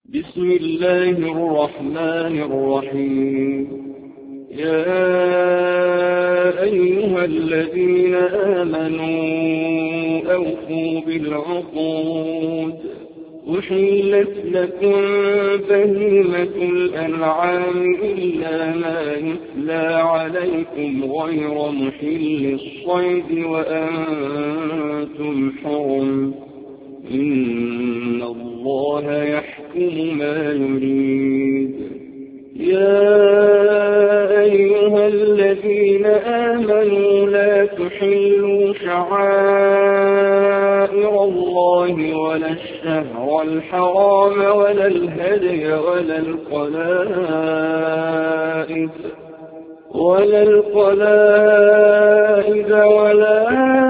بسم الله الرحمن الرحيم. يا أيها الذين آمنوا أوفوا بالعقود. أحلت لكم بهيمة الأنعام إلا ما يتلى عليكم غير محل الصيد وأنتم حرم. إن الله يحكم ما يريد. يا أيها الذين آمنوا لا تحلوا شعائر الله ولا الشهر الحرام ولا الهدي ولا القلائد ولا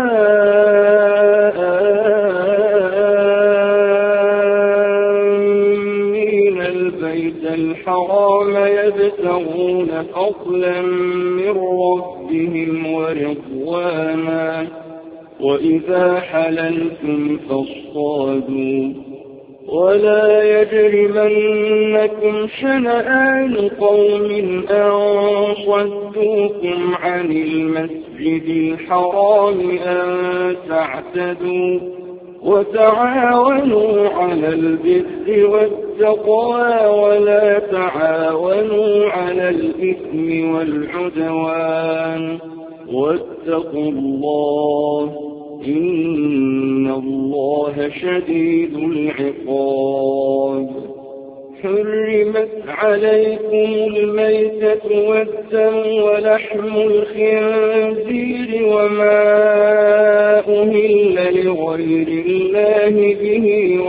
آمين البيت الحرام يبتغون فضلا من ربهم ورضوانا. وإذا حللتم فاصطادوا ولا يجرمنكم شنآن قوم أن صدوكم عن المسجد الحرام أن تعتدوا. وتعاونوا على البر والتقوى ولا تعاونوا على الإثم والعدوان. واتقوا الله إن الله شديد العقاب. حرمت عليكم الميتة والدم ولحم الخنزير وما أهل لغير الله به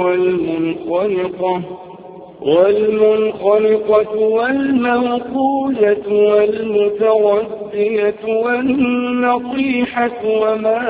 والمنخنقة والموقوذة والمتردية والنطيحة وما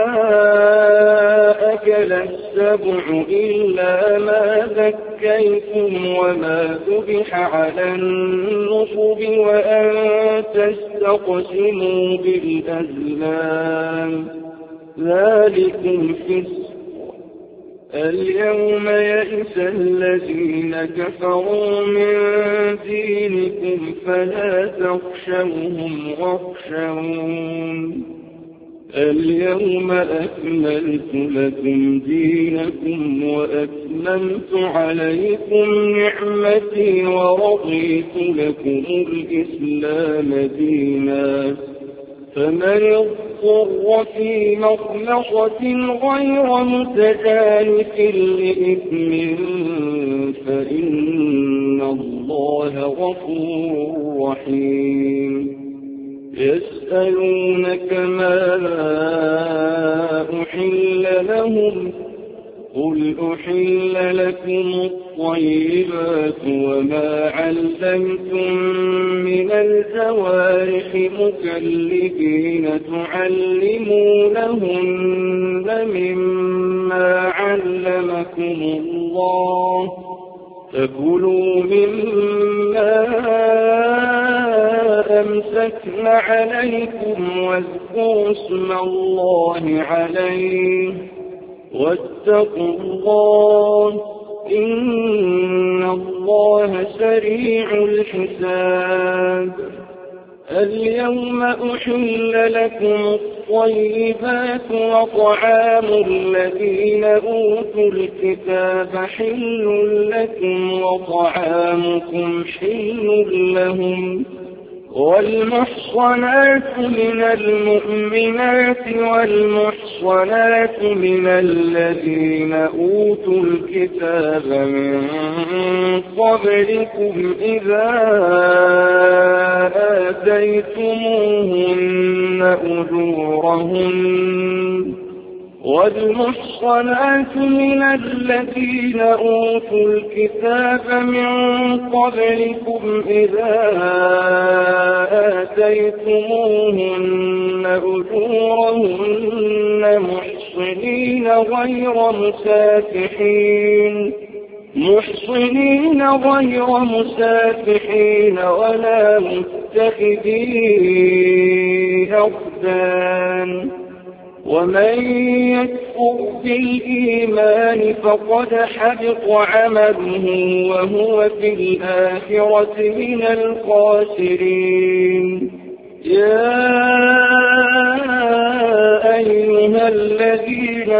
أكل السبع إلا ما ذكيتم وما ذبح على النصب وأن تستقسموا بالأزلام ذلكم فسق. اليوم يئس الذين كفروا من دينكم فلا تخشوهم واخشون. اليوم أكملت لكم دينكم وأتممت عليكم نعمتي ورضيت لكم الإسلام دينا. فمن اضطر في مخمصة غير متجانف لإثم فإن الله غفور رحيم. يسألونك ماذا أحل لهم قل أحل لكم الطيبات وما علمتم من الجوارح مكلبين تعلمونهن مما علمكم الله فكلوا مما أمسكن عليكم واذكروا اسم الله عليه واتقوا الله إن الله سريع الحساب. اليوم أحل لكم الطيبات وطعام الذين أوتوا الكتاب حل لكم وطعامكم حل لهم. والمحصنات من المؤمنات والمحصنات من الذين أوتوا الكتاب من قبلكم إذا آتيتموهن أجورهن. والمحصنات من الذين أوتوا الكتاب من قبلكم إذا آتيتموهن أجورهن محصنين غير مسافحين ولا متخذي أخدان. ومن يكفر يكفر بالإيمان فقد حبط عمله وهو في الآخرة من الخاسرين. يا أيها الذين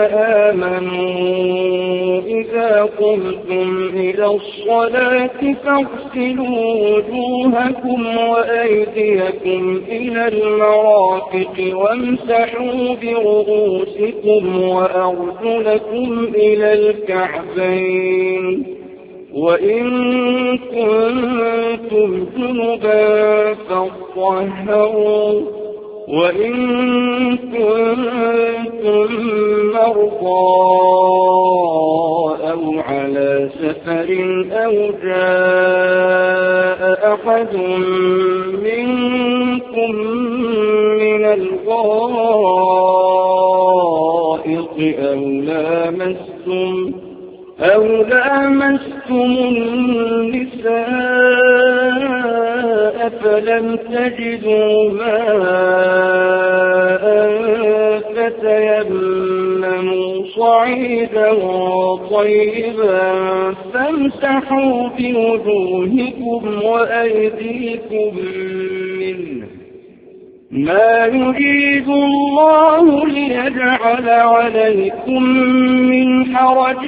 آمنوا إذا قمتم إلى الصلاة فاغسلوا وجوهكم وأيديكم إلى المرافق وامسحوا برؤوسكم وأرجلكم إلى الكعبين وإن كنتم جنبا فاطهروا وإن كنتم مرضى أو على سفر أو جاء أحد منكم من الغائط أو لامستم النساء فلم تجدوا ماء فتيمموا صعيدا طيبا فامسحوا بوجوهكم وأيديكم منه ما يريد الله ليجعل عليكم من حرج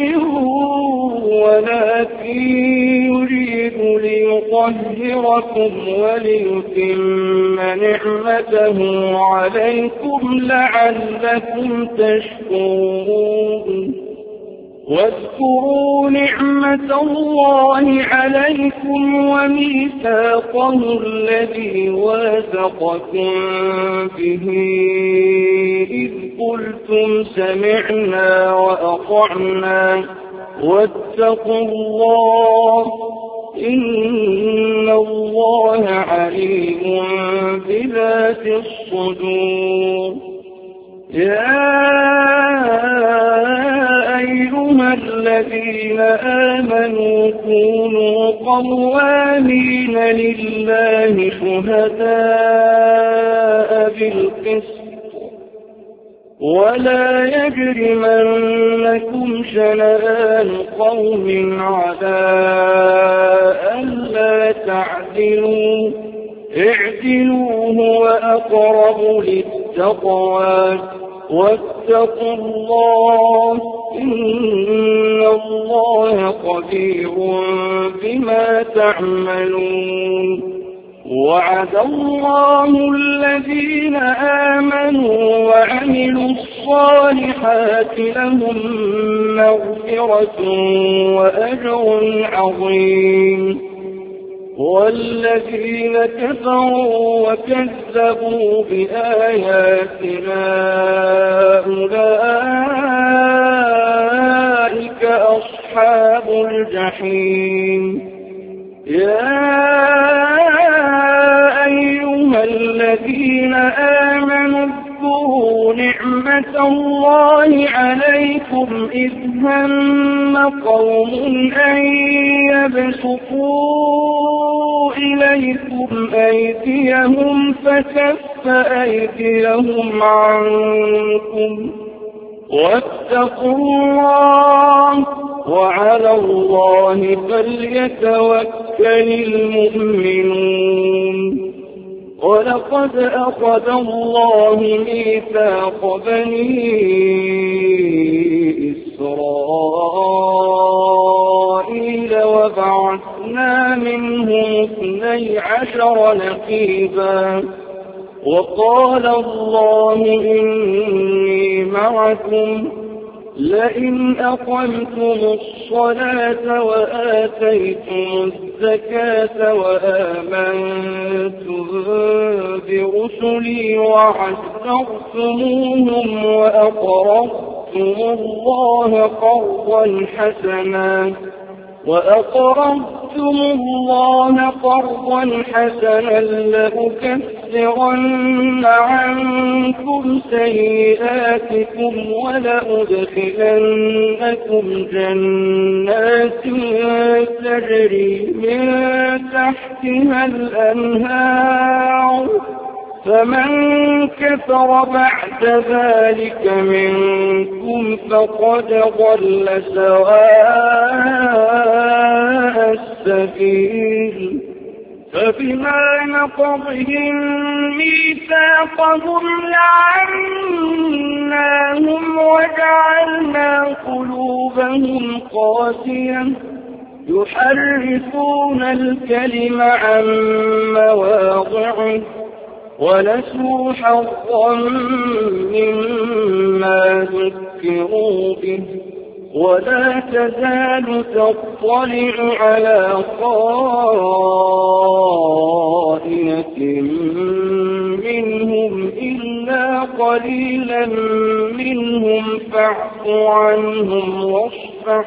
ولكن يريد ليطهركم وليتم نعمته عليكم لعلكم تشكرون. واذكروا نعمة الله عليكم وميثاقه الذي واثقكم به إذ قلتم سمعنا وأطعنا واتقوا الله إن الله عليم بذات الصدور. يا أيها الذين آمنوا كونوا قوامين لله شهداء بالقسط ولا يجرمنكم شنآن قوم على ألا تعدلوا اعدلوا هو أقرب للتقوى واتقوا الله إن الله خبير بما تعملون. وعد الله الذين آمنوا وعملوا الصالحات لهم مغفرة وأجر عظيم. والذين كفروا وكذبوا بآياتنا أولئك أصحاب الجحيم. يا أيها الذين آمنوا اذكروا نعمة الله عليكم إذ هم قوم أن يبسطوا إليكم أيديهم فكف أيديهم عنكم واتقوا الله وعلى الله فليتوكل المؤمنون. ولقد أخذ الله ميثاق بني إسرائيل وبعثنا منهم 12 نقيبا وقال الله إني معكم لئن أقمتم الصلاة وآتيتم الزكاة وآمنتم برسلي وعزرتموهم وأقرضتم الله قرضا حسنا لأكفرن عنكم سيئاتكم ولأدخلنكم جنات تجري من تحتها الأنهار فمن كفر بعد ذلك منكم فقد ضل سواء السبيل فبما نقضهم ميثاقهم لعناهم وجعلنا قلوبهم قاسية يحرفون الكلم عن مواضعه ونسوا حظا مما ذكروا به ولا تزال تطلع على خائنة منهم إلا قليلا منهم فاعف عنهم واصفح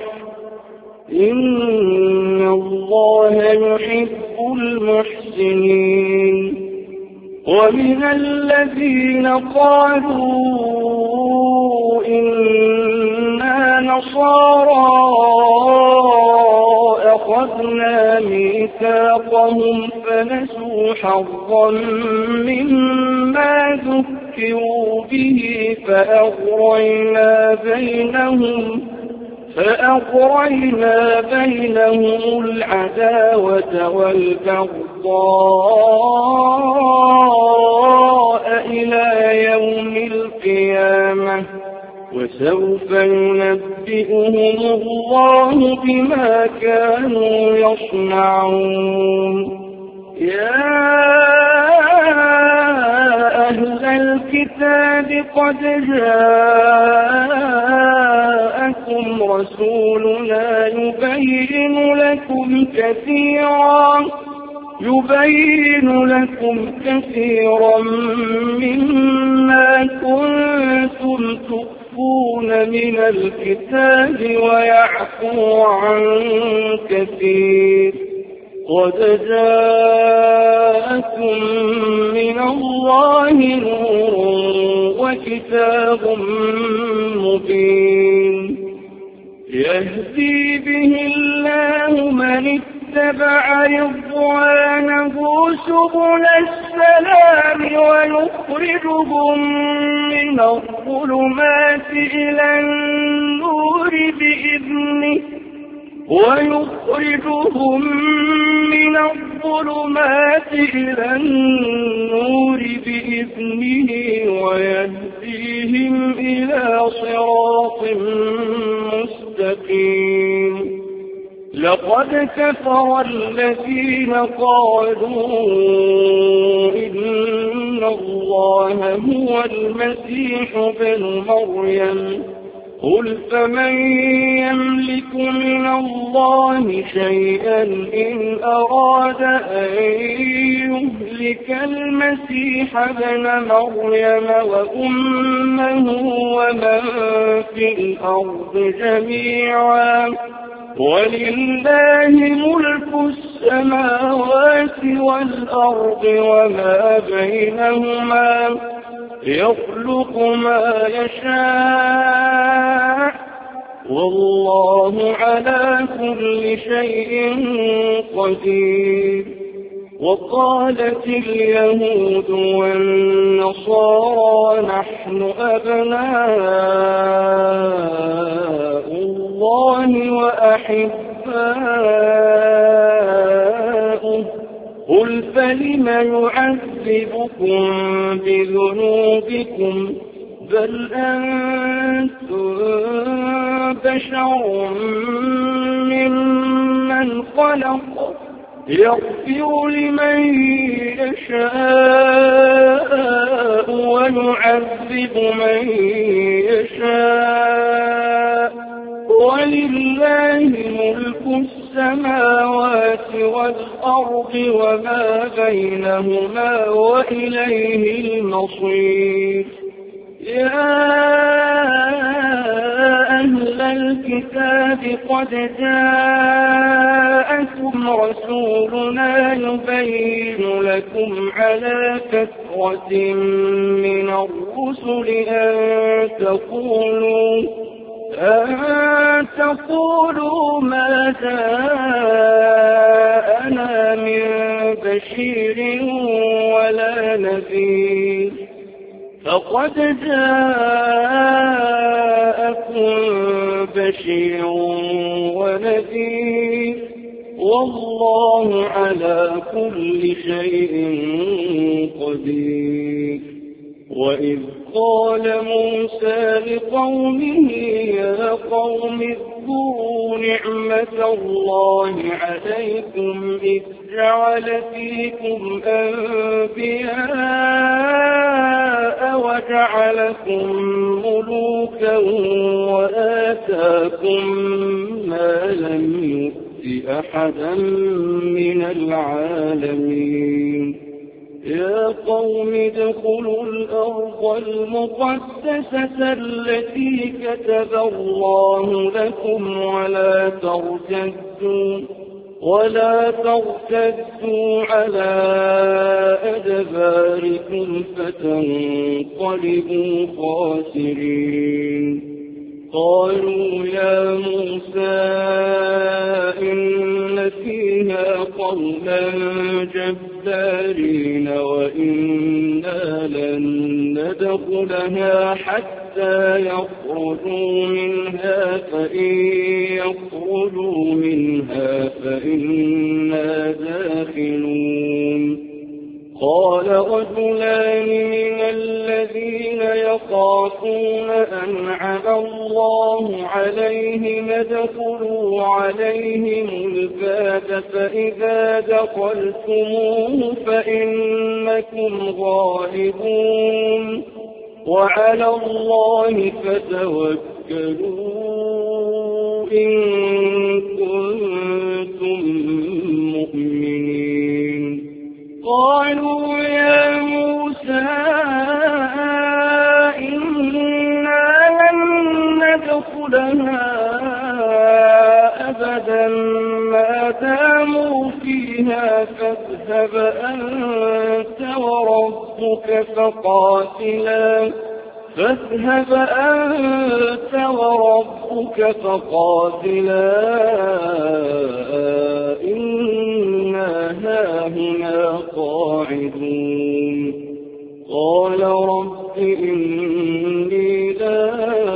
إن الله يحب المحسنين ومن الذين قالوا إنا نصارى أخذنا ميثاقهم فنسوا حظا مما ذكروا به فأغرينا بينهم العداوة والبغضاء إلى يوم القيامة وسوف ينبئهم الله بما كانوا يصنعون يا أهل الكتاب قد جاءكم رسولنا يبين لكم كثيرا مما كنتم تخفون من الكتاب ويعفو عن كثير قد جاءكم من الله نور وكتاب مبين يهدي به الله من اتبع رضوانه سبل السلام ويخرجهم من الظلمات إلى النور بإذنه ويهديهم إلى صراط مستقيم لقد كفر الذين قالوا إن الله هو المسيح ابن مريم قل فمن يملك من الله شيئا إن أراد أن يهلك المسيح ابن مريم وأمه ومن في الأرض جميعا ولله ملك السماوات والأرض وما بينهما يخلق ما يشاء والله على كل شيء قدير وقالت اليهود والنصارى نحن أبناء الله وأحباؤه قل فلم يعذبكم بذنوبكم بل أنتم بشر ممن خلق يغفر لمن يشاء ويعذب من يشاء ولله ملك السماوات والأرض وما بينهما وإليه المصير يا أهل الكتاب قد جاءكم رسولنا يبين لكم على فترة من الرسل أن تقولوا ما جاءنا من بشير ولا نذير فقد جاءكم بشير ونذير والله على كل شيء قدير وإذ قال موسى لقومه يا قوم اذكروا نعمة الله عليكم إذ جعل فيكم أنبياء وجعلكم ملوكا وآتاكم ما لم يؤت أحدا من العالمين يا قوم ادخلوا الأرض المقدسة التي كتب الله لكم ولا ترتدوا على أدباركم فتنقلبوا خاسرين قالوا يا موسى إن فيها قوما جبارين وإنا لن ندخلها حتى يخرجوا منها فإن يخرجوا منها فإنا داخلون قال رجلان من الذين يخافون أنعم الله عليهم ادخلوا عليهم الباب فإذا دخلتموه فإنكم غالبون وعلى الله فتوكلوا إن كنتم مؤمنين قالوا يا موسى إنا لن ندخلها أبدا ما داموا فيها فاذهب أنت وربك فقاتلا إنا هاهنا قاعدون قال رب إني لا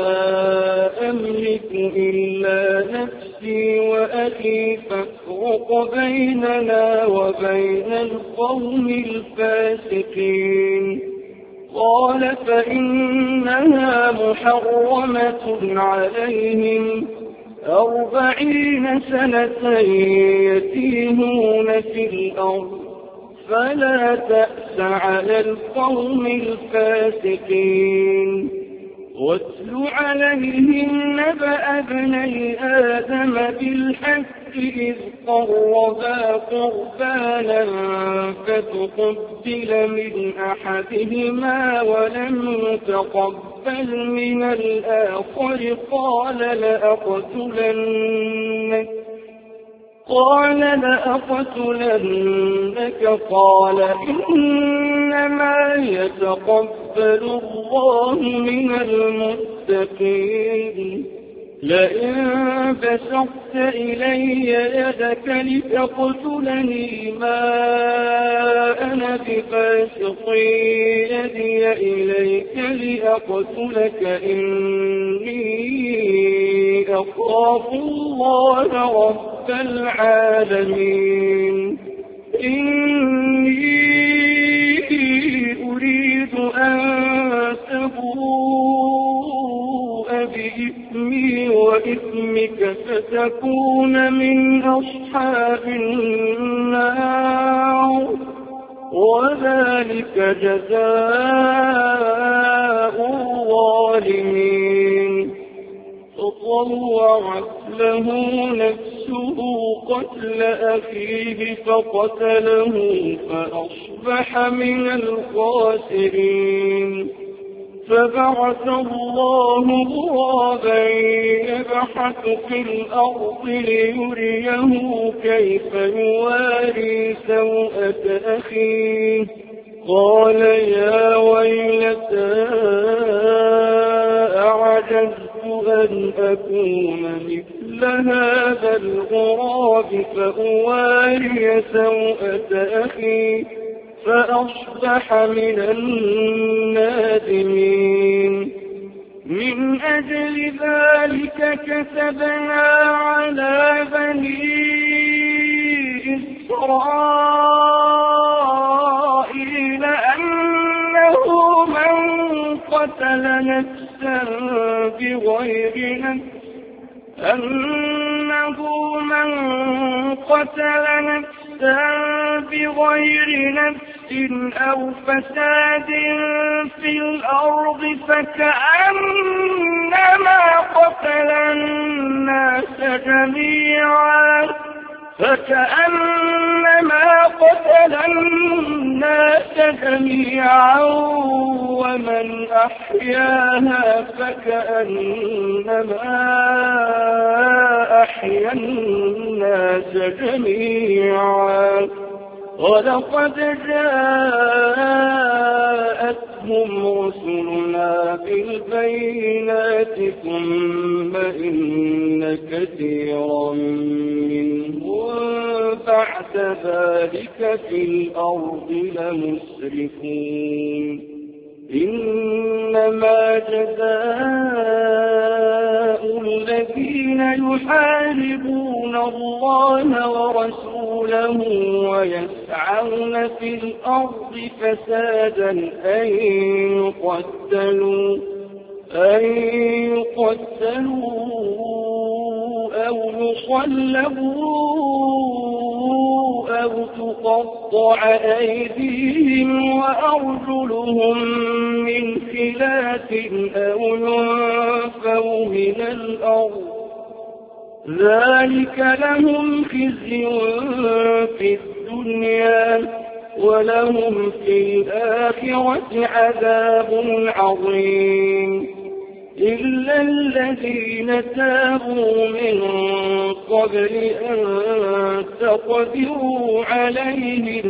أملك إلا نفسي وأخي فافرق بيننا وبين القوم الفاسقين قال فإنها محرمة عليهم 40 سنة يتيهون في الأرض فلا تأس على القوم الفاسقين واتل عليهم نبأ ابني آدم بالحق إذ قربا قربانا فتقبل من أحدهما ولم يتقبل من الآخر قال لأقتلنك قال إنما يتقبل الله من المتقين لئن بسطت إلي يدك لتقتلني ما أنا بباسط يدي إليك لأقتلك إني أخاف الله رب العالمين إني أريد أن تبوء بإثمي وإثمك فتكون من أصحاب النار وذلك جزاء الظالمين فطوعت له نفسه قتل أخيه فقتله فأصبح من الخاسرين فبعث الله غرابا يبحث في الأرض ليريه كيف يواري سوءة أخيه قال يا ويلتى أعجزت أن أكون مثل هذا الغراب فأواري سوءة أخي فأصبح من النادمين. من أجل ذلك كتبنا على بني إسرائيل أنه من قتل نفسا بغير نفس أو فساد في الأرض فكأنما قتل الناس جميعا ومن أحياها فكأنما أحيا الناس جميعا. ولقد جاءتهم رسلنا بالبينات ثم إن كثيرا منهم بعد ذلك في الأرض لمسرفون. إنما جزاء الذين يحاربون الله ورسوله ويسعون في الأرض فسادا أن يقتلوا أو يصلبوا أو تقطع أيديهم وأرجلهم من خلاف أو ينفوا من الأرض. ذلك لهم خزي في الدنيا ولهم في الآخرة عذاب عظيم. إلا الذين تابوا من قبل أن تقدروا عليهم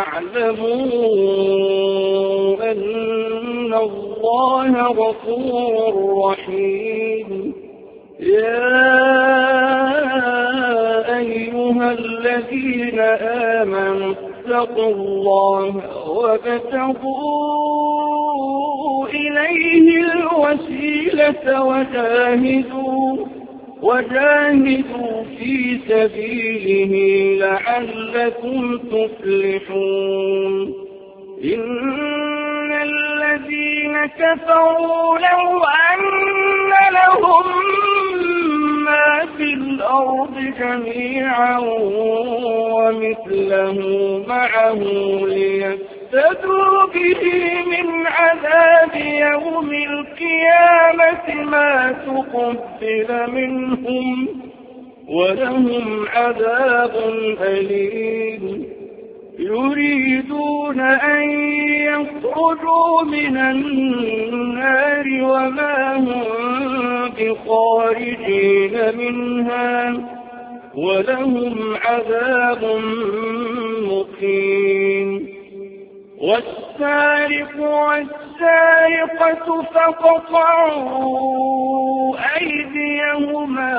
فاعلموا أن الله غفور رحيم. يا أيها الذين آمنوا اتقوا الله وابتغوا إليه الوسيلة وجاهدوا في سبيله لعلكم تفلحون. إن الذين كفروا لو أن لهم ما في الأرض جميعا ومثله معه ليفتدوا به من عذاب يوم القيامة ما تقبل منهم ولهم عذاب أليم. يريدون أن يخرجوا من النار وما هم بخارجين منها ولهم عذاب مقيم. والسارق والسارقة فاقطعوا أيديهما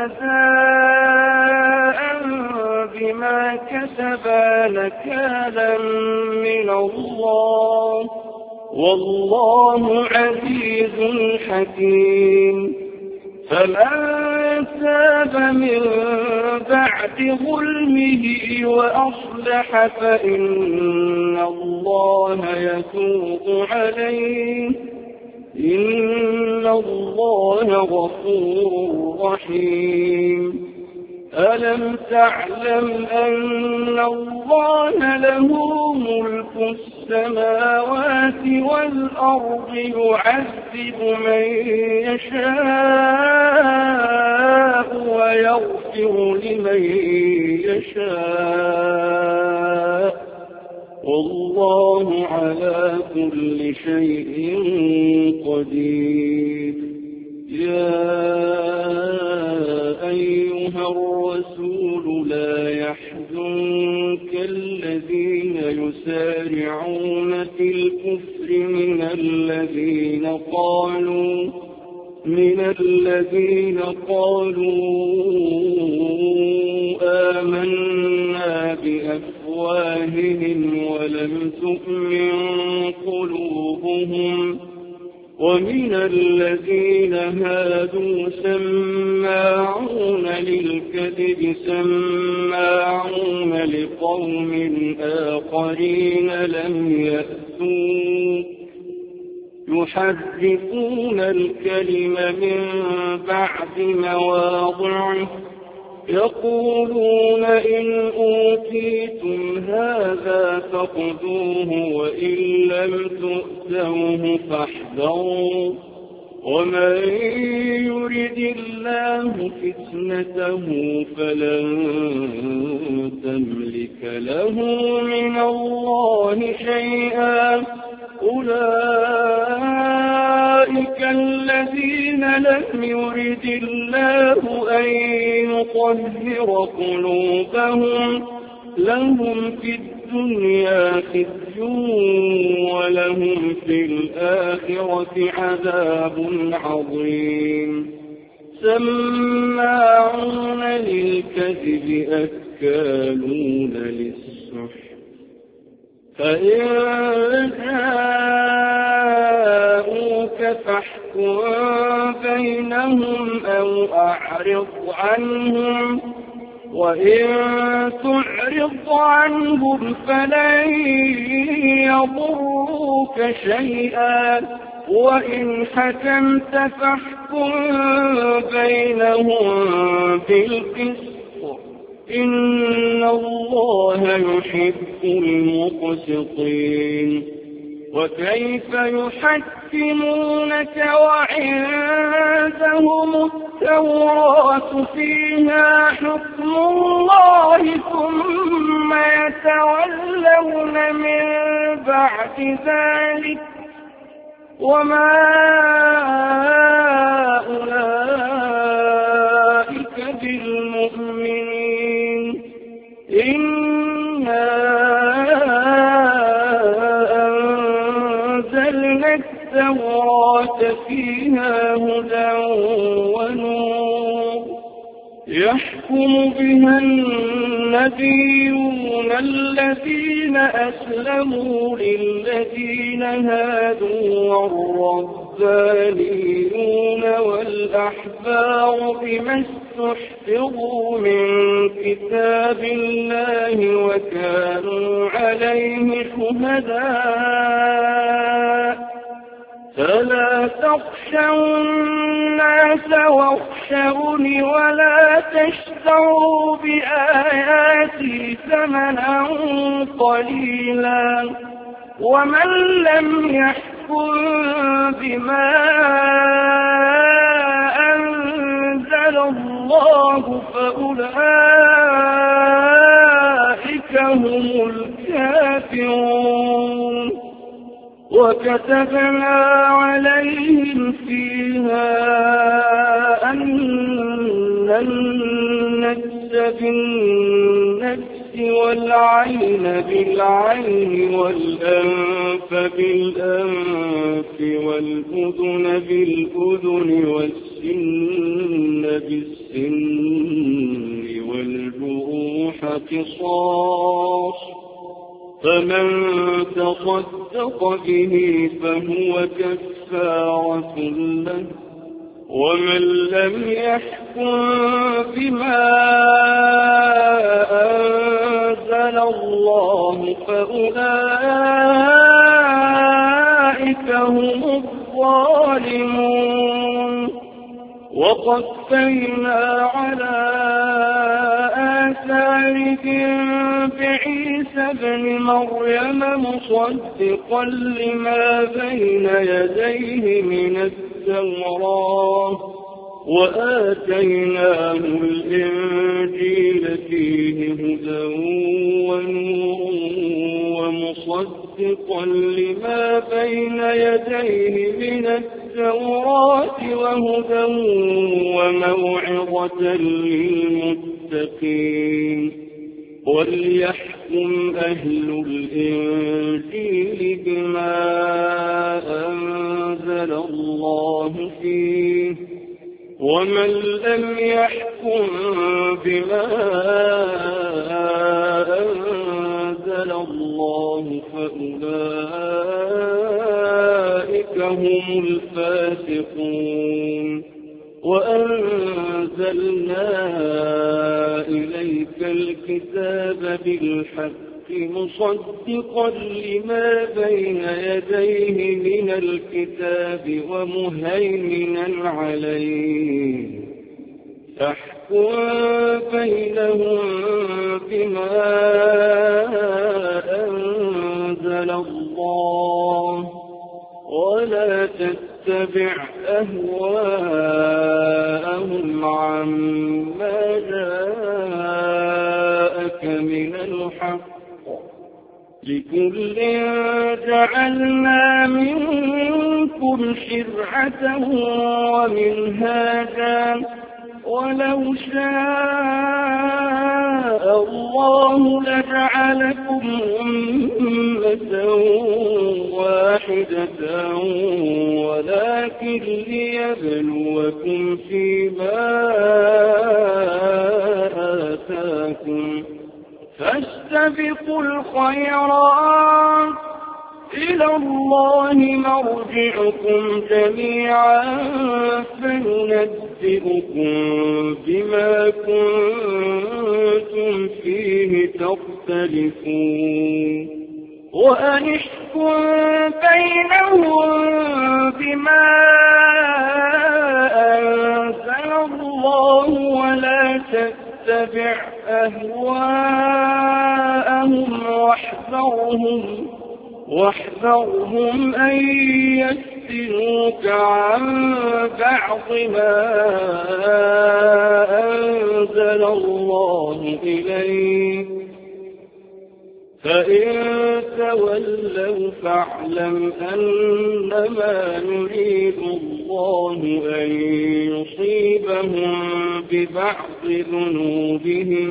جزاء بما كسبا نكالا من الله والله عزيز حكيم. فمن تاب من بعد ظلمه وأصلح فإن الله يتوب عليه إن الله غفور رحيم. ألم تعلم أن الله له ملك السماوات والأرض يعذب من يشاء ويغفر لمن يشاء والله على كل شيء قدير. يا أيها الرسول لا يحزنك الذين يسارعون في الكفر من الذين قالوا آمنا بأفواههم ولم تؤمن قلوبهم ومن الذين هادوا سماعون للكذب سماعون لقوم آخرين لم يأتوك يحرفون الكلم من بعد مواضعه يقولون إن أوتيتم هذا فخذوه وإن لم تؤتوه فاحذروا ومن يرد الله فتنته فلن تملك له من الله شيئا أولئك الذين لم يرد الله أن يطهر قلوبهم لهم في الدنيا خزي ولهم في الآخرة عذاب عظيم سماعون للكذب أكالون للسحت فإن جاءوك فاحكم بينهم أو أعرض عنهم وإن تعرض عنهم فلن يضروك شيئا وإن حكمت فاحكم بينهم بالقسط إن الله يحب المقسطين وكيف يحكمونك وعندهم التوراة فيها حكم الله ثم يتولون من بعد ذلك وما أولئك بالمؤمنين إنا أنزلنا التوراة فيها هدى ونور يحكم بها النبيون الذين أسلموا للذين هادوا والربانيون والأحبار بما استحفظوا من كتاب الله وكانوا عليه شهداء فلا تخشوا الناس واخشوني ولا تشتروا بآياتي ثمنا قليلا ومن لم يحكم بما أنزل الله فأولئك هم الكافرون وكتبنا عليهم فيها أن النفس بالنفس والعين بالعين والأنف بالأنف والأذن بالأذن والسن بالسن والجروح قصاص فمن تصدق به فهو كفارة له ومن لم يحكم بما أنزل الله فأولئك هم الظالمون وقفينا على آثارهم بعيسى ابن مريم مصدقا لما بين يديه من التوراة وآتيناه الإنجيل فيه هدى ونور ومصدقا لما بين يديه من التوراة وهدى وموعظة للمتقين وليحكم أهل الإنجيل بما أنزل الله فيه ومن لم يحكم بما فأولئك هم الفاسقون. وأنزلنا إليك الكتاب بالحق مصدقا لما بين يديه من الكتاب ومهيمنا عليه فاحكم بينهم بما أنزل الله ولا تتبع أهواءهم عما جاءك من الحق لكل جعلنا منكم شرعة ومنهاجا ولو شاء الله لجعلكم أمة واحدة ولكن ليبلوكم فيما آتاكم فاستبقوا الخيرات إلى الله مرجعكم جميعا فينبئكم بما كنتم فيه تختلفون وأنحكم بينهم بما أنزل الله ولا تتبع أهواءهم واحذرهم أن يفتنوك عن بعض ما أنزل الله إليك فإن تولوا فاعلم أنما يريد الله أن يصيبهم ببعض ذنوبهم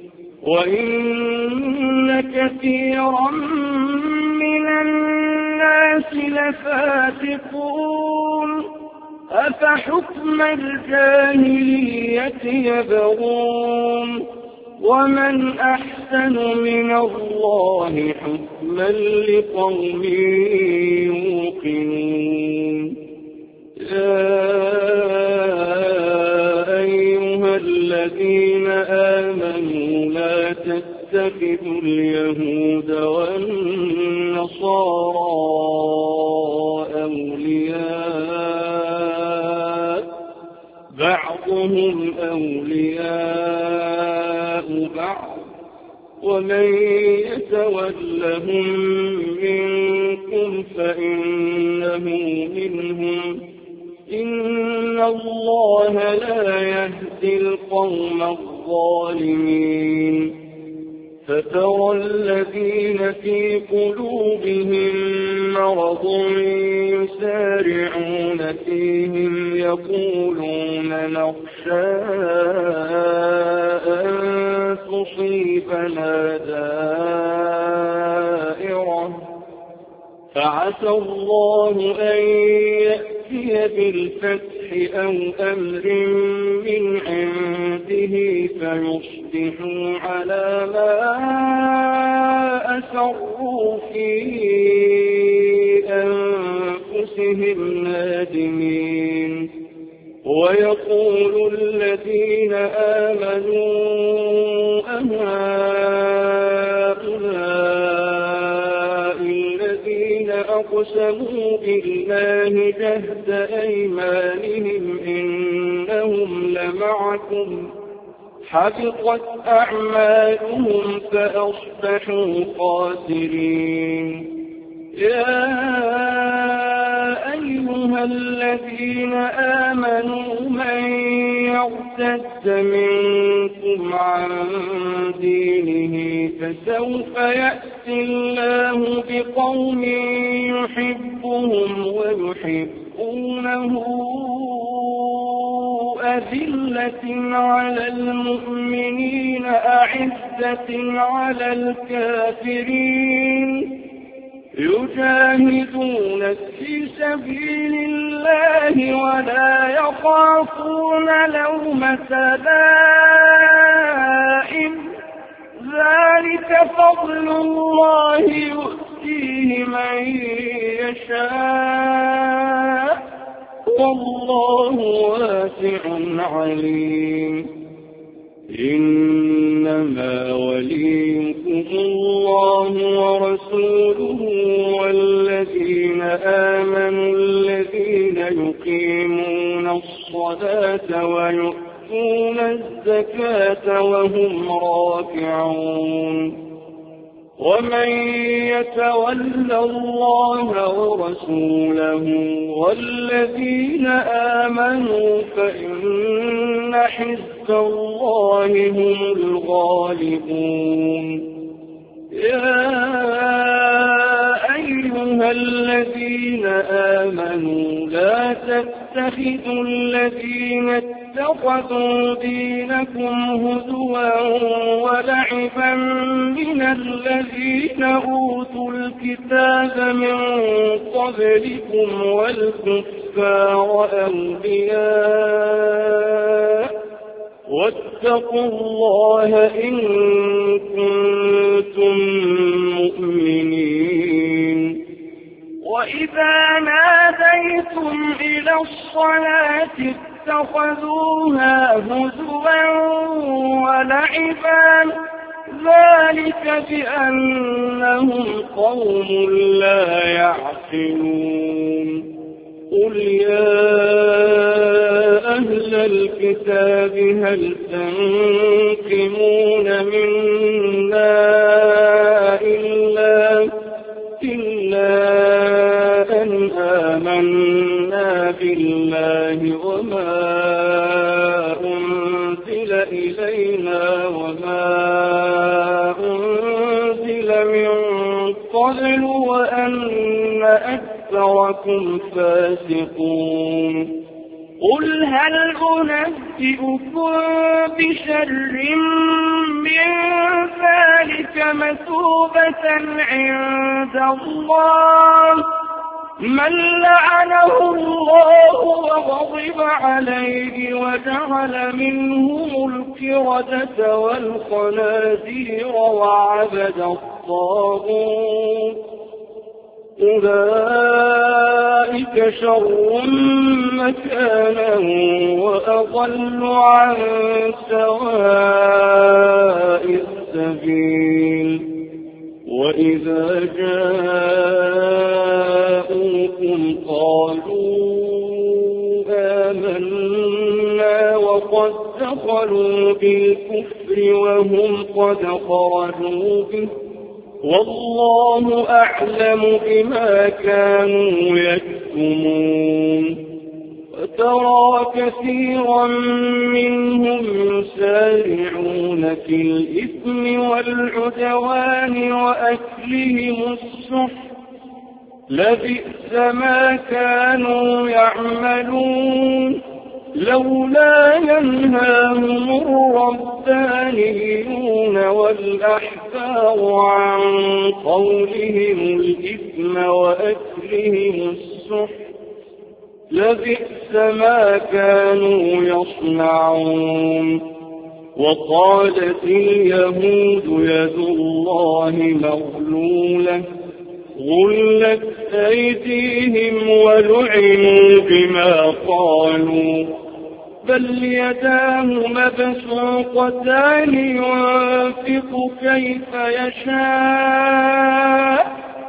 وإن كثيرا من الناس لفاسقون أفحكم الجاهلية يبغون ومن أحسن من الله حكما لقوم يوقنون يا أيها الذين آمنوا لا تتخذوا اليهود والنصارى أولياء بعضهم أولياء بعض ومن يتولهم منكم فإنه منهم إن الله لا يهدي القوم الظالمين فترى الذين في قلوبهم مرض يسارعون فيهم يقولون نخشى أن تصيبنا دائرة فعسى الله أن يأتي بالفتح أو أمر من عنده فيصبحوا على ما أسروا في أنفسهم نادمين ويقول الذين آمنوا أهؤلاء الذين أقسموا بالله جهد أيمانهم إنهم لمعكم حبطت أعمالهم فأصبحوا خاسرين يا أيها الذين آمنوا من يرتد منكم عن دينه فسوف يأتي الله بقوم يحبهم ويحبونه أذلة على المؤمنين أعزة على الكافرين يجاهدون في سبيل الله ولا يخافون لومة لائم ذلك فضل الله يؤتيه يؤتيه من يشاء والله واسع عليم إنما وليكم الله ورسوله والذين آمنوا الذين يقيمون الصلاة ويؤتون الزكاة وهم راكعون ومن يتول الله ورسوله والذين آمنوا فإن حزب الله هم الغالبون يا أيها الذين آمنوا لا تتخذوا الذين اتخذوا دينكم هزوا ولعبا من الذين أوتوا الكتاب من قبلكم والكفار أولياء واتقوا الله إن كنتم مؤمنين وإذا ناديتم إلى الصلاة اتخذوها هزوا ولعبا ذلك بأنهم قوم لا يعقلون قل يا أهل الكتاب هل تنقمون منا إلا أن آمنا بالله وما أنزل إلينا وما أنزل من قبل وأن أكثركم فاسقون قل هل أنبئكم بشر من ذلك مثوبة عند الله من لعنه الله وغضب عليه وجعل منهم القردة والخنازير وعبد الطاغوت أولئك شر مكانا وأضل عن سواء السبيل وإذا جاءوكم قالوا آمنا وقد دخلوا بالكفر وهم قد خرجوا به والله أعلم بما كانوا يكتمون وترى كثيرا منهم يسارعون في الإثم والعدوان وأكلهم السحت لبئس ما كانوا يعملون لولا ينهاهم الربانيون والأحبار عن قولهم الإثم وأكلهم السحت لبئس ما كانوا يصنعون وقالت اليهود يد الله مغلولة غلت أيديهم ولعنوا بما قالوا بل يداه مبسوطتان ينفق كيف يشاء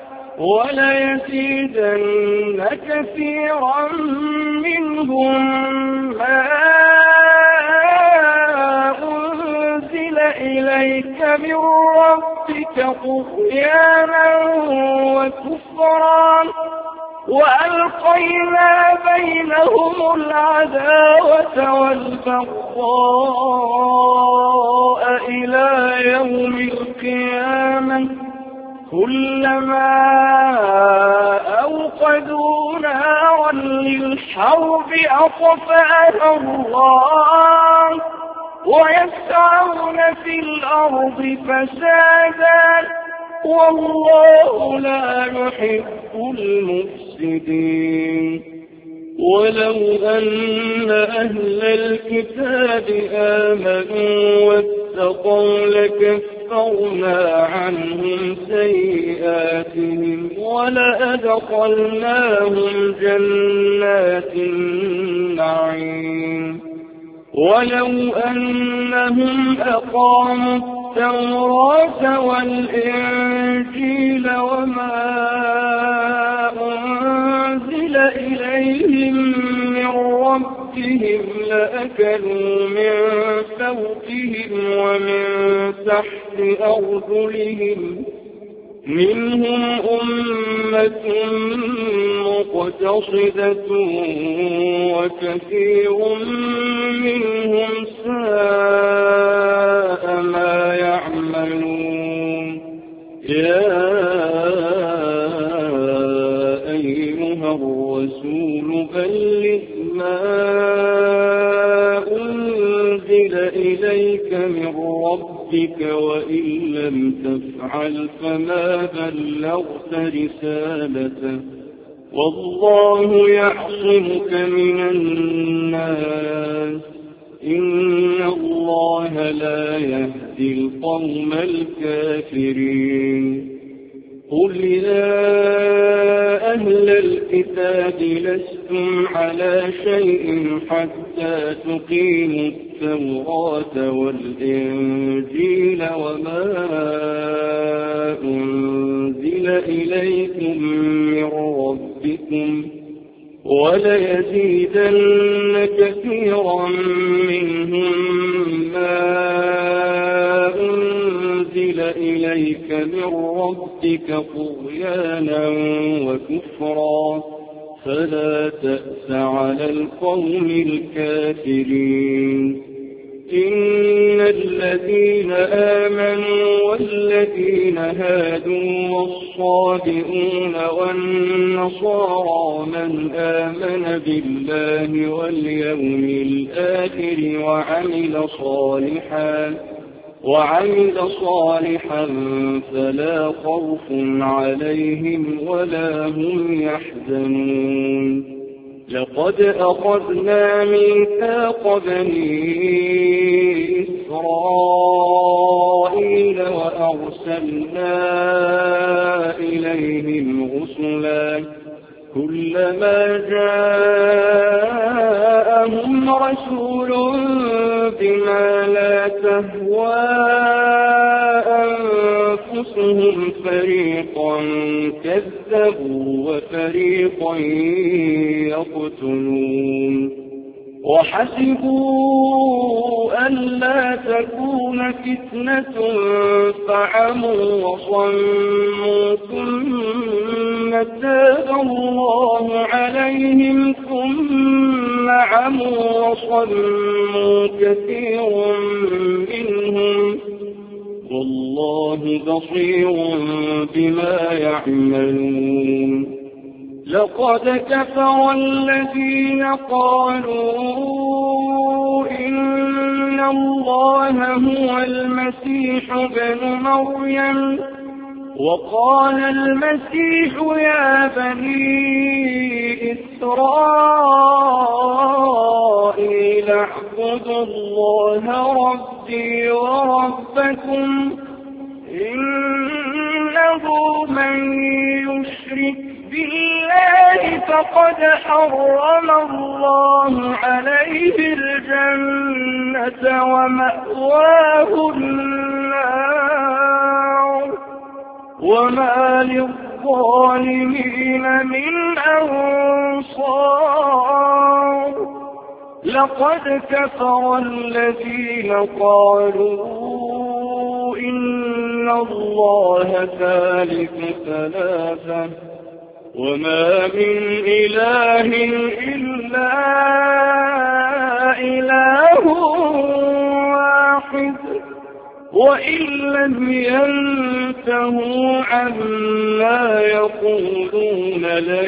وليزيدن كثيرا منهم ما أنزل إليك من ربك طغيانا وكفرا وألقينا بينهم العداوة والبغضاء إلى يوم القيامة كلما أوقدوا نارا للحرب أطفأها الله ويسعون في الأرض فسادا والله لا يحب المفسدين ولو أن أهل الكتاب آمنوا واتقوا لكفروا لكفرنا عنهم سيئاتهم ولأدخلناهم جنات النعيم ولو أنهم أقاموا التوراة والإنجيل وما أنزل إليهم من ربهم لأكلوا من فوقهم ومن تحت أرجلهم منهم أمة مقتصدة وكثير منهم ساء ما يعملون يا أيها الرسول بلغ ما أنزل إليك من ربك وإن لم تفعل فما بلغت رسالته والله يعصمك من الناس إن الله لا يهدي القوم الكافرين قل يا أهل الكتاب لستم على شيء حتى تقيموا التوراة والإنجيل وما أنزل إليكم من ربكم وليزيدن كثيرا منهم ما أنزل إليك من ربك طغيانا وكفرا فلا تأس على القوم الكافرين إن الذين آمنوا والذين هادوا والصابئون والنصارى من آمن بالله واليوم الآخر وعمل صالحا فلا خوف عليهم ولا هم يحزنون لقد أخذنا ميثاق بني إسرائيل وأرسلنا إليهم رسلا كلما جاءهم رسول بما لا تهوى أنفسهم فريقا كذبوا وفريقا يقتلون وحسبوا ألا تكون فتنة فعموا وصموا ثم تاب الله عليهم ثم عموا وصموا كثير منهم والله بصير بما يعملون لقد كفر الذين قالوا إن الله هو المسيح ابن مريم وقال المسيح يا بني إسرائيل اعبدوا الله ربي وربكم إنه من يشرك بالله فقد حرم الله عليه الجنة ومأواه النار وما للظالمين من أنصار لقد كفر الذين قالوا إن الله ثالث ثلاثة وما من إله إلا إله واحد وإن لم ينتهوا عما يقولون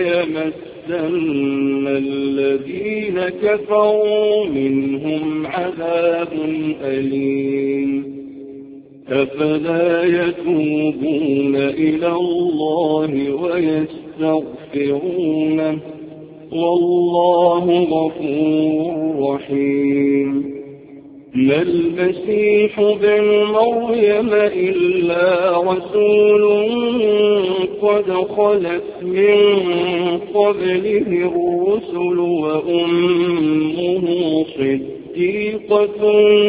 ليمسن الذين كفروا منهم عذاب أليم أفلا يتوبون إلى الله ويستغفرونه والله غفور رحيم ما المسيح ابن مريم إلا رسول قد خلت من قبله الرسل وأمه صديقة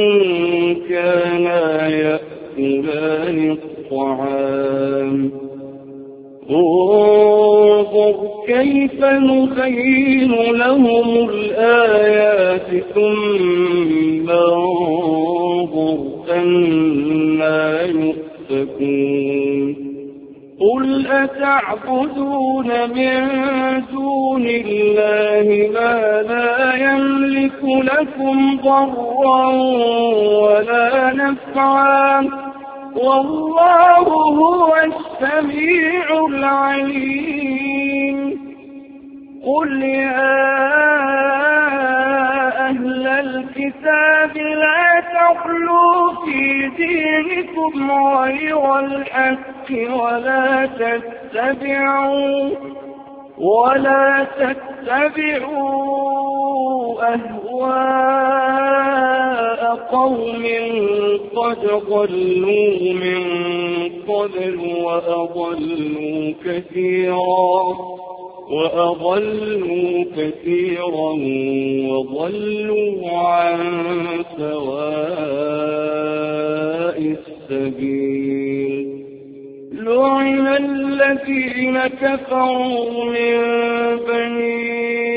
كانا يأكلان الطعام انظر كيف نبين لهم الآيات ثم انظر أنى يؤفكون قل أتعبدون من دون الله ما لا يملك لكم ضرا ولا نفعا والله هو السميع العليم قل يا أهل الكتاب لا تغلوا في دينكم غير الحق ولا تتبعوا أهواء قوم قد ضلوا من قبل وأضلوا كثيرا وضلوا عن سواء السبيل لعن الذين كفروا من بني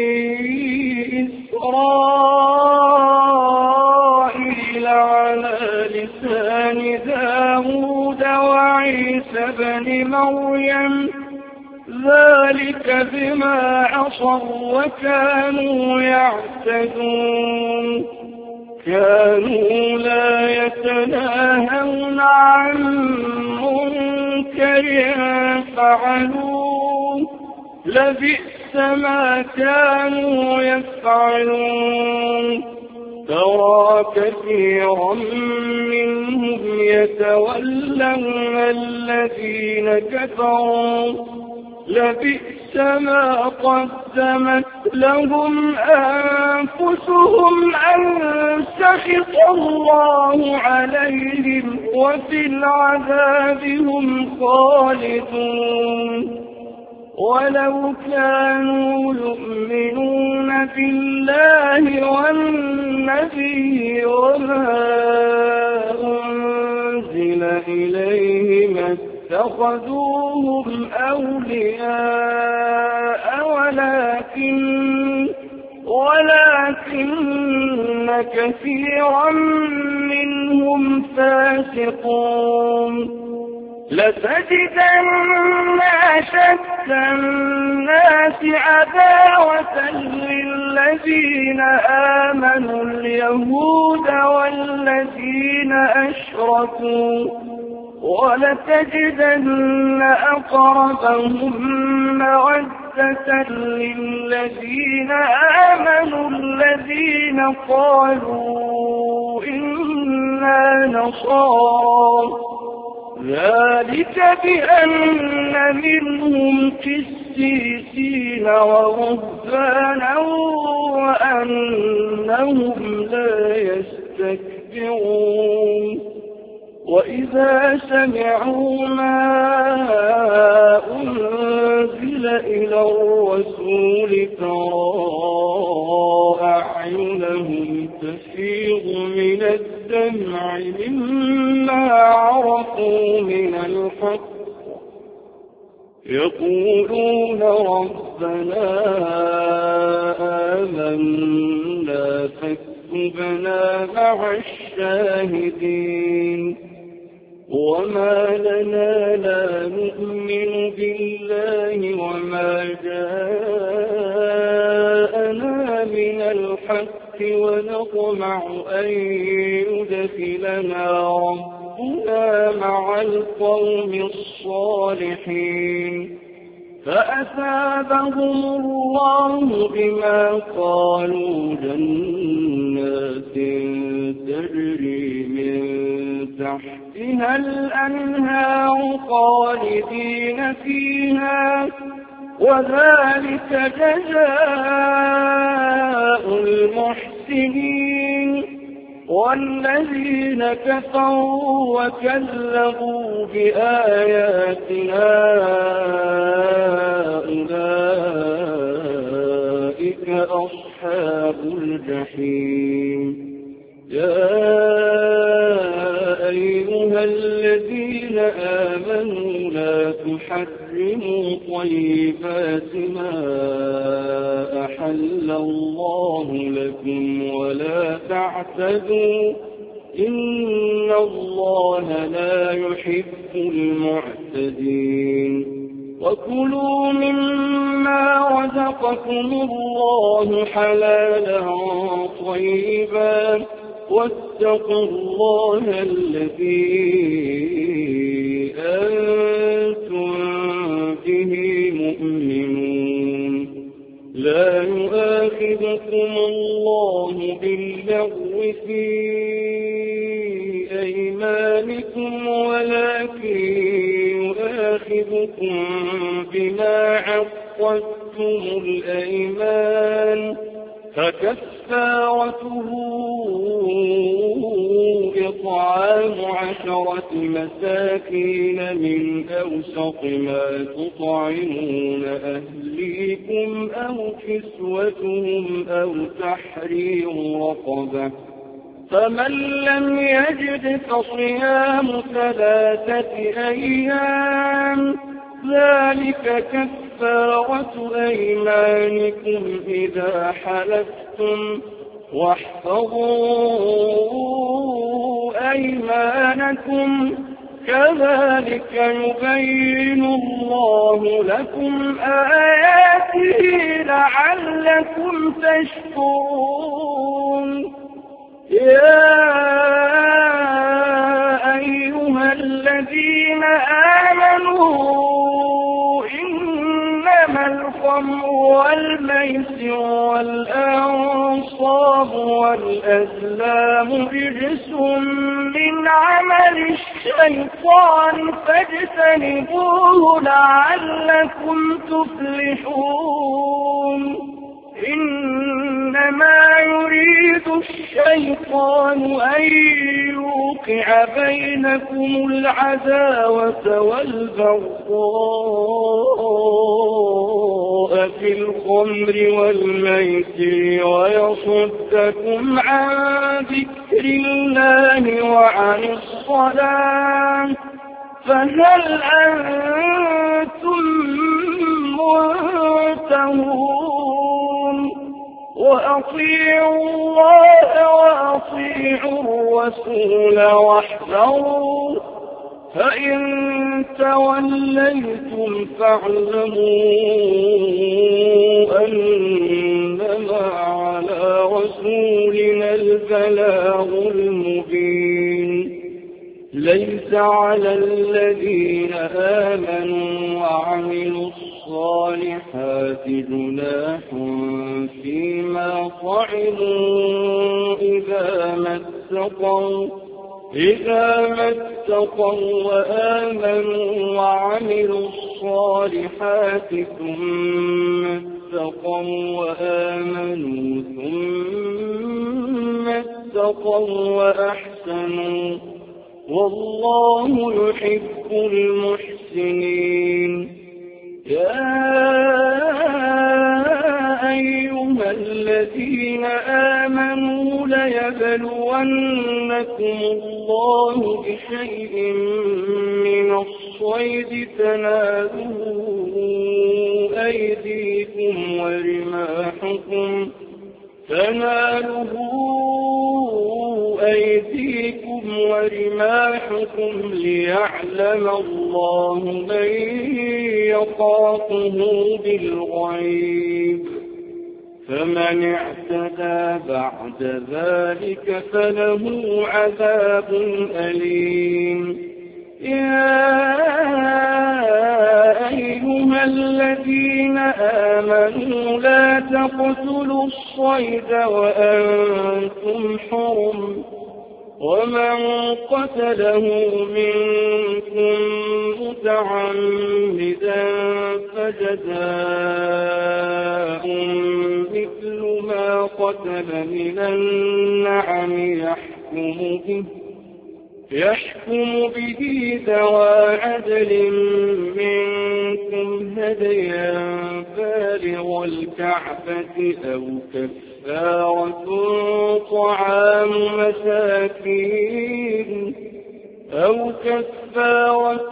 إسرائيل على لسان داود وعيسى بن مريم ذلك بما عصوا وكانوا يعتدون كانوا لا يتناهون عن منكر فعلوه لبئس ما كانوا يفعلون ترى كثيرا منهم يتولون الذين كفروا لبئس ما قدمت لهم أنفسهم أن سخط الله عليهم وفي العذاب هم خالدون ولو كانوا يؤمنون بالله والنبي وما أنزل إليه ما اتخذوهم أولياء ولكن كثيرا منهم فاسقون لتجدن أشد الناس عداوة للذين آمنوا اليهود والذين أشركوا ولتجدن أقربهم مودة للذين آمنوا الذين قالوا إنا نصارى ذلك بأن منهم قسيسين ورهبانا وأنهم لا يستكبرون وإذا سمعوا ما أنزل إلى الرسول ترى أعينهم تفيض من الدمع مما عرفوا من الحق يقولون ربنا آمنا فاكتبنا مع الشاهدين وما لنا لا نؤمن بالله وما جاءنا من الحق ونطمع أن يدخلنا ربنا مع القوم الصالحين فأثابهم الله بما قالوا جنات تجري من تحتها الأنهار خالدين فيها وذلك جزاء المحسنين والذين كفروا وكذبوا بآياتنا أولئك أصحاب الجحيم. يا أيها الذين آمنوا لا تحرموا طيبات ما أحل الله لكم ولا تعتدوا إن الله لا يحب المعتدين. وكلوا مما رزقكم الله حلالا طيبا واتقوا الله الذي أنتم به مؤمنون. لا يؤاخذكم الله باللغو في أيمانكم ولكن يؤاخذكم بما عقدتم الأيمان فكفارته إطعام 10 مساكين من أوسط ما تطعمون أهليكم أو كسوتهم أو تحرير رقبة. فمن لم يجد فصيام 3 أيام ذلك كفارة أيمانكم إذا حلفتم واحفظوا أيمانكم كذلك يبين الله لكم آياته لعلكم تشكرون. يا أيها الذين آمنوا إنما الخمر والميسر والأنصاب والأزلام رجس من عمل الشيطان فاجتنبوه لعلكم تفلحون. إنما يريد الشيطان أن يوقع بينكم العداوة والبغضاء في الخمر والميسر ويصدكم عن ذكر الله وعن الصلاة فهل أنتم منتهون؟ وأطيعوا الله وأطيعوا الرسول واحذروا فإن توليتم فاعلموا أنما على رسولنا البلاغ المبين. ليس على الذين آمنوا وعملوا الصالحات جناح فيما طعموا إذا ما اتقوا وآمنوا وعملوا الصالحات ثم اتقوا وآمنوا ثم اتقوا وأحسنوا والله يحب المحسنين. يا أيها الذين آمنوا ليبلونكم الله بشيء من الصيد تناله أيديكم ورماحكم ليعلم الله من يخافه بالغيب فمن اعتدى بعد ذلك فله عذاب أليم. يا أيها الذين آمنوا لا تقتلوا الصيد وأنتم حرم ومن قتله منكم متعمدا فجزاء مثل ما قتل من النعم يحكم يحكم به ذوى عدل منكم هديا بالغ الكعبة أو كفارة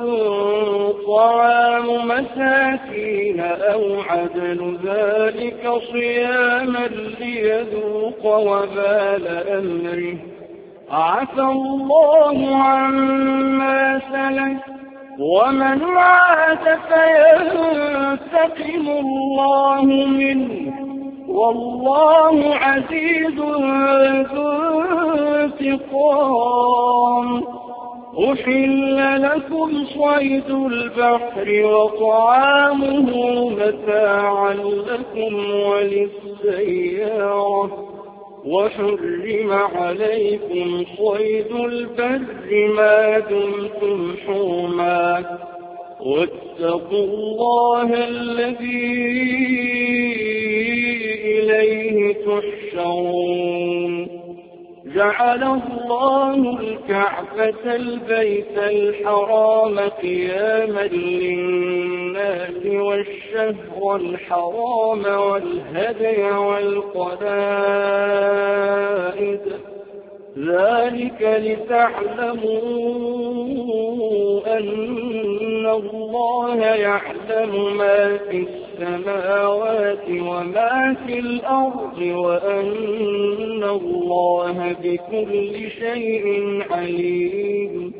طعام مساكين أو عدل ذلك صياما ليذوق وبال أمره عفى الله عما سلف ومن عاد فينتقم الله منه والله عزيز ذو انتقام. أحل لكم صيد البحر وطعامه متاعا لكم وللسيارة وحرم عليكم صيد البر ما دمتم حرما واتقوا الله الذي إليه تحشرون. جعل الله الكعبة البيت الحرام قياما للناس والشهر الحرام والهدي والقلائد ذلك لتعلموا أن الله يعلم ما في السماوات وما في الأرض وأن الله بكل شيء عليم.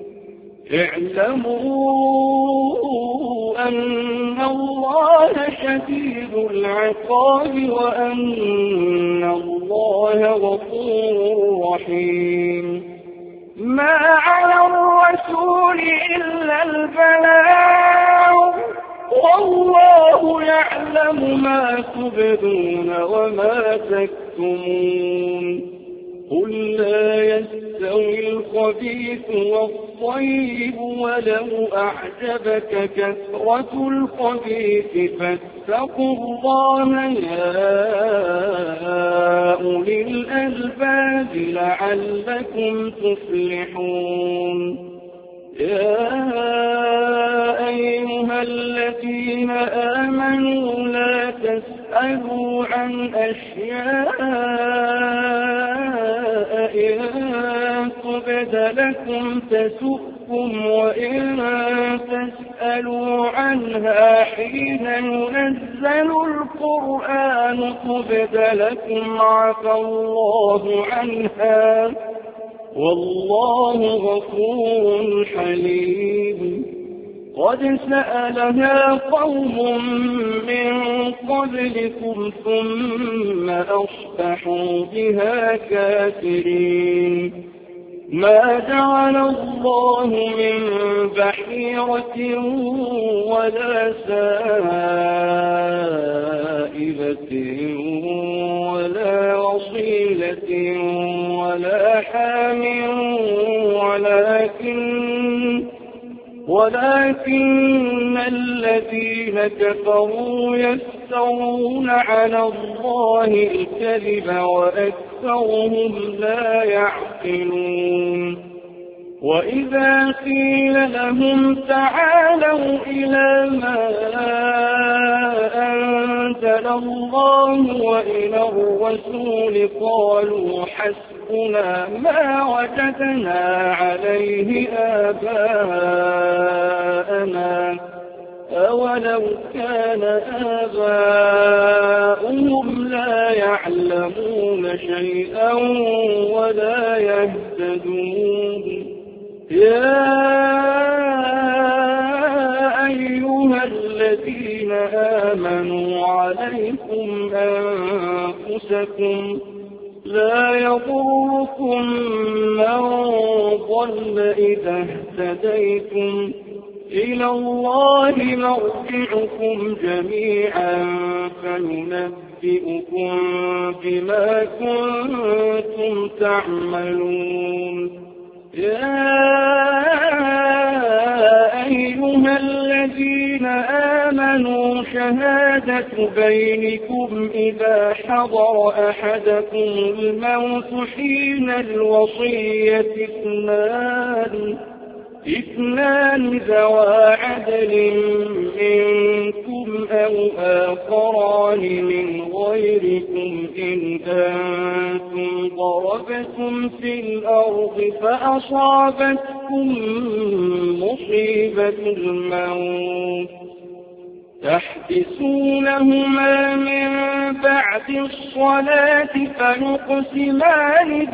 اعلموا أن الله شديد العقاب وأن الله غفور رحيم. ما على الرسول إلا البلاغ والله يعلم ما تبدون وما تكتمون. قل لا يستوي الخبيث والطيب ولو أعجبك كثرة الخبيث فاتقوا الله يا أولي الألباب لعلكم تفلحون. يا أيها الذين آمنوا لا تسألوا عن أشياء إن تبد لكم تسؤكم وإن تسألوا عنها حين ينزل القرآن تبد لكم عفى الله عنها والله غفور حليم. قد سألها قوم من قبلكم ثم أصبحوا بها كافرين. ما جعل الله من بحيرة ولا سائبة ولا وصيلة ولا حام ولكن الذين كفروا يفترون على الله الكذب وأكثرهم لا يعقلون. وإذا قيل لهم تعالوا إلى ما أنزل الله وإلى الرسول قالوا حسبنا ما وجدنا عليه آباءنا أولو كان آباؤهم لا يعلمون شيئا ولا يهتدون. يا أيها الذين آمنوا عليكم أنفسكم لا يضركم من ضل إذا اهتديتم إلى الله مرجعكم جميعا فينبئكم بما كنتم تعملون. يا أيها الذين آمنوا شهادة بينكم إذا حضر أحدكم الموت حين الوصية اثنان ذوى عدل منكم أو آخران من غيركم إن أنتم ضربتم في الأرض فأصابتكم مصيبة الموت تحبسونهما من بعد الصلاة فيقسمان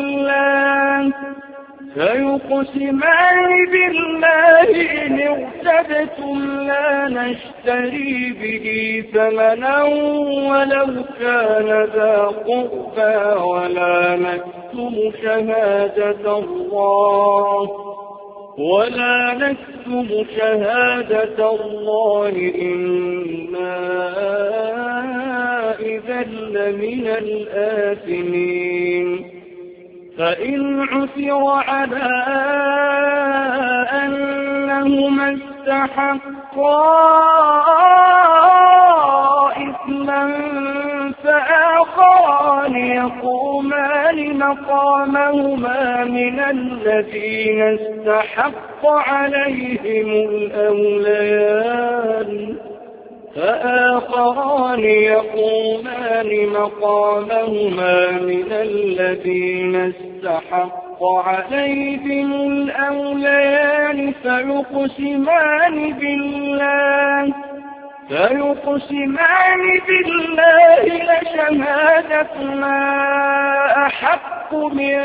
بالله إن ارتبتم لا نشتري به ثمنا ولو كان ذا قربى ولا نكتم شهادة الله إنا إذا لمن الآثمين فإن عثر على أنهما استحقا إثما فآخران يقومان مقامهما من الذين استحق عليهم الأوليان فيقسمان بالله لشهادتنا أحق من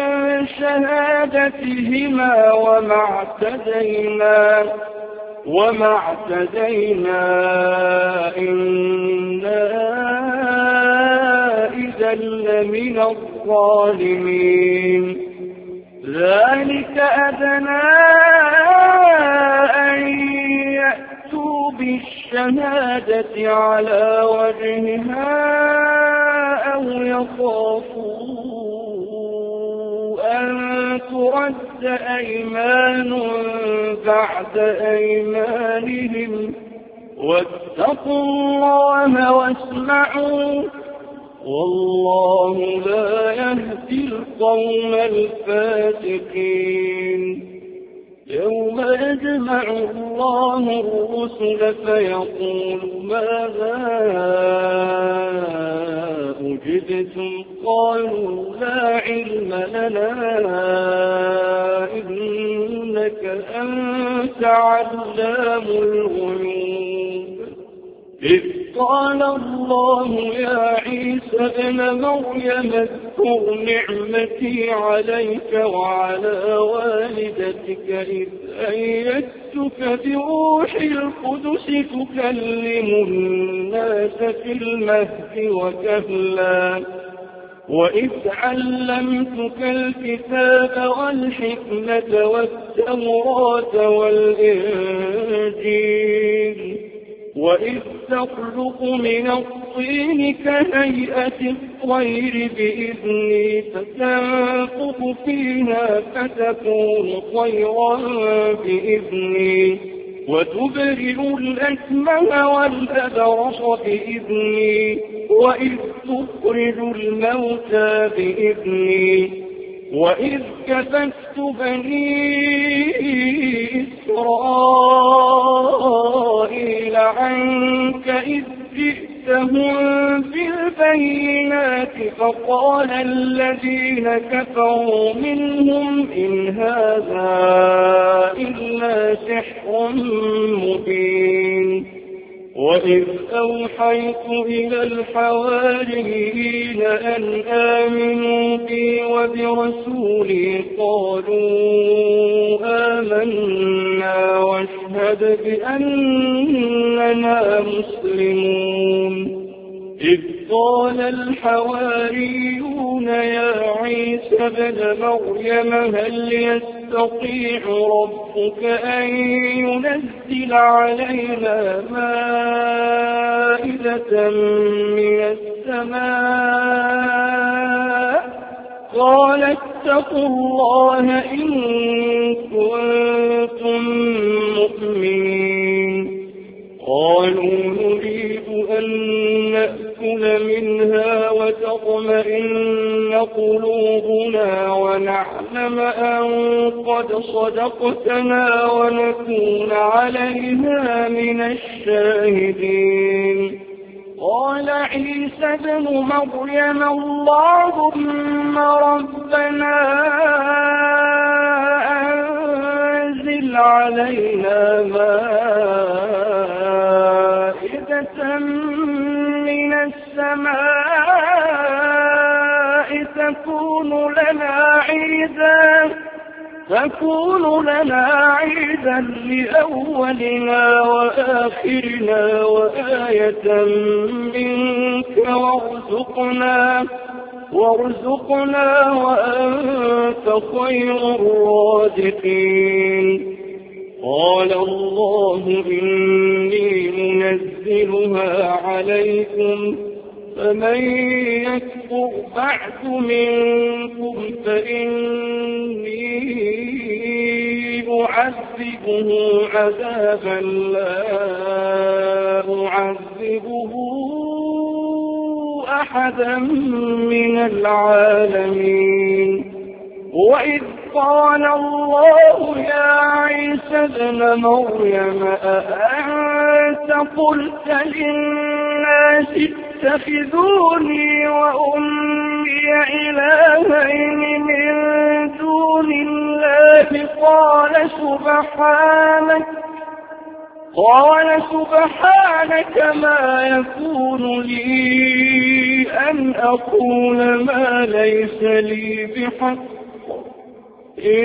شهادتهما وما اعتدينا إنا إذا لمن الظالمين ذلك أدنى أن يأتوا بالشهادة على وجهها أو يخافوا أن ترد أيمان بعد أيمانهم واتقوا الله واسمعوا والله لا يهدي القوم الفاسقين يوم يجمع الله الرسل فيقول ماذا أجبتم قالوا لا علم لنا إنك أنت علام الغيوب إذ قال الله يا عيسى ابن مريم اذكر نعمتي عليك وعلى والدتك إذ أيدتك بروح القدس تكلم الناس في المهد وكهلا وإذ علمتك الكتاب والحكمة والتوراة والإنجيل وإذ تخلق من الطين كهيئة الطير بإذني فتنفخ فيها فتكون طيرا بإذني وتبرئ الأكمه والأبرص بإذني وإذ تخرج الموتى بإذني وإذ كففت بني إسرائيل عنك إذ جئتهم بالبينات فقال الذين كفروا منهم إن هذا إلا سحر مبين وإذ أوحيت إلى الحواريين أن آمنوا بي وبرسولي قالوا آمنا واشهد بأننا مسلمون إذ قال الحواريون يا عيسى ابن مريم هل يستطيع ربك أن ينزل علينا مائدة من السماء قال واتقوا الله إن كنتم مؤمنين. قالوا نريد أن نأكل منها وتطمئن قلوبنا ونعلم أن قد صدقتنا ونكون عليها من الشاهدين. قال عيسى ابن مريم اللهم ربنا أنزل علينا مائدة من السماء تكون لنا عيدا لأولنا وآخرنا وآية منك وارزقنا وأنت خير الرازقين. قال الله إني منزلها عليكم فمن يكفر بعد منكم فإني أعذبه عذابا لا أعذبه أحدا من العالمين. وإذ قال الله يا عيسى ابن مريم أأنت قلت للناس اتخذوني وأمي إلهين من دون الله قال سبحانك ما يكون لي أن أقول ما ليس لي بحق إن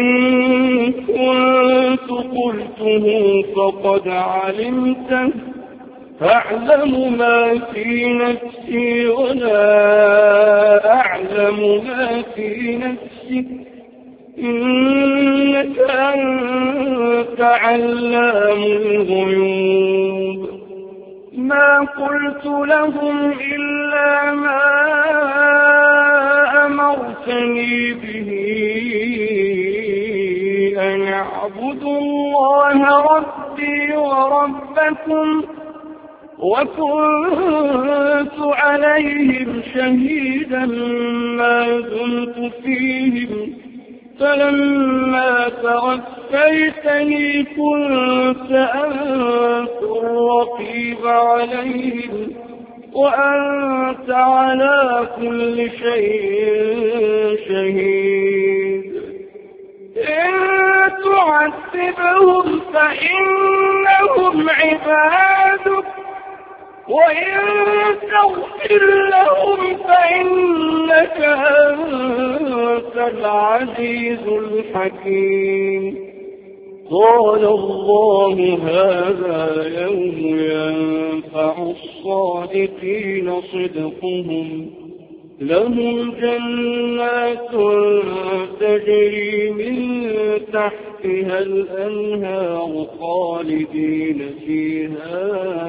كنت قلته فقد علمته أعلم ما في نفسي ولا أعلم ما في نفسك إنك أنت علام الغيوب. ما قلت لهم إلا ما أمرتني به أن اعبدوا الله ربي وربكم وكنت عليهم شهيدا ما دمت فيهم فلما توفيتني كنت أنت الرقيب عليهم وأنت على كل شيء شهيد. إن تعذبهم فإنهم عبادك وإن تغفر لهم فإنك أنت العزيز الحكيم. قال الله هذا يوم ينفع الصادقين صدقهم لهم جنات تجري من تحتها الأنهار خالدين فيها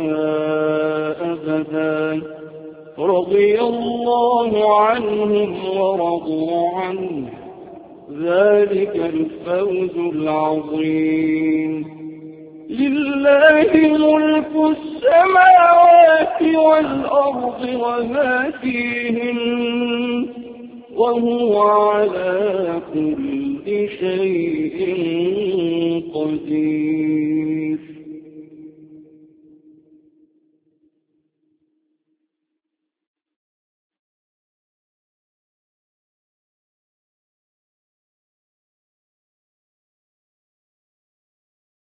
أبدا رضي الله عنهم ورضوا عنه ذلك الفوز العظيم. لله ملك السماوات والأرض وما فيهن وهو على كل شيء قدير.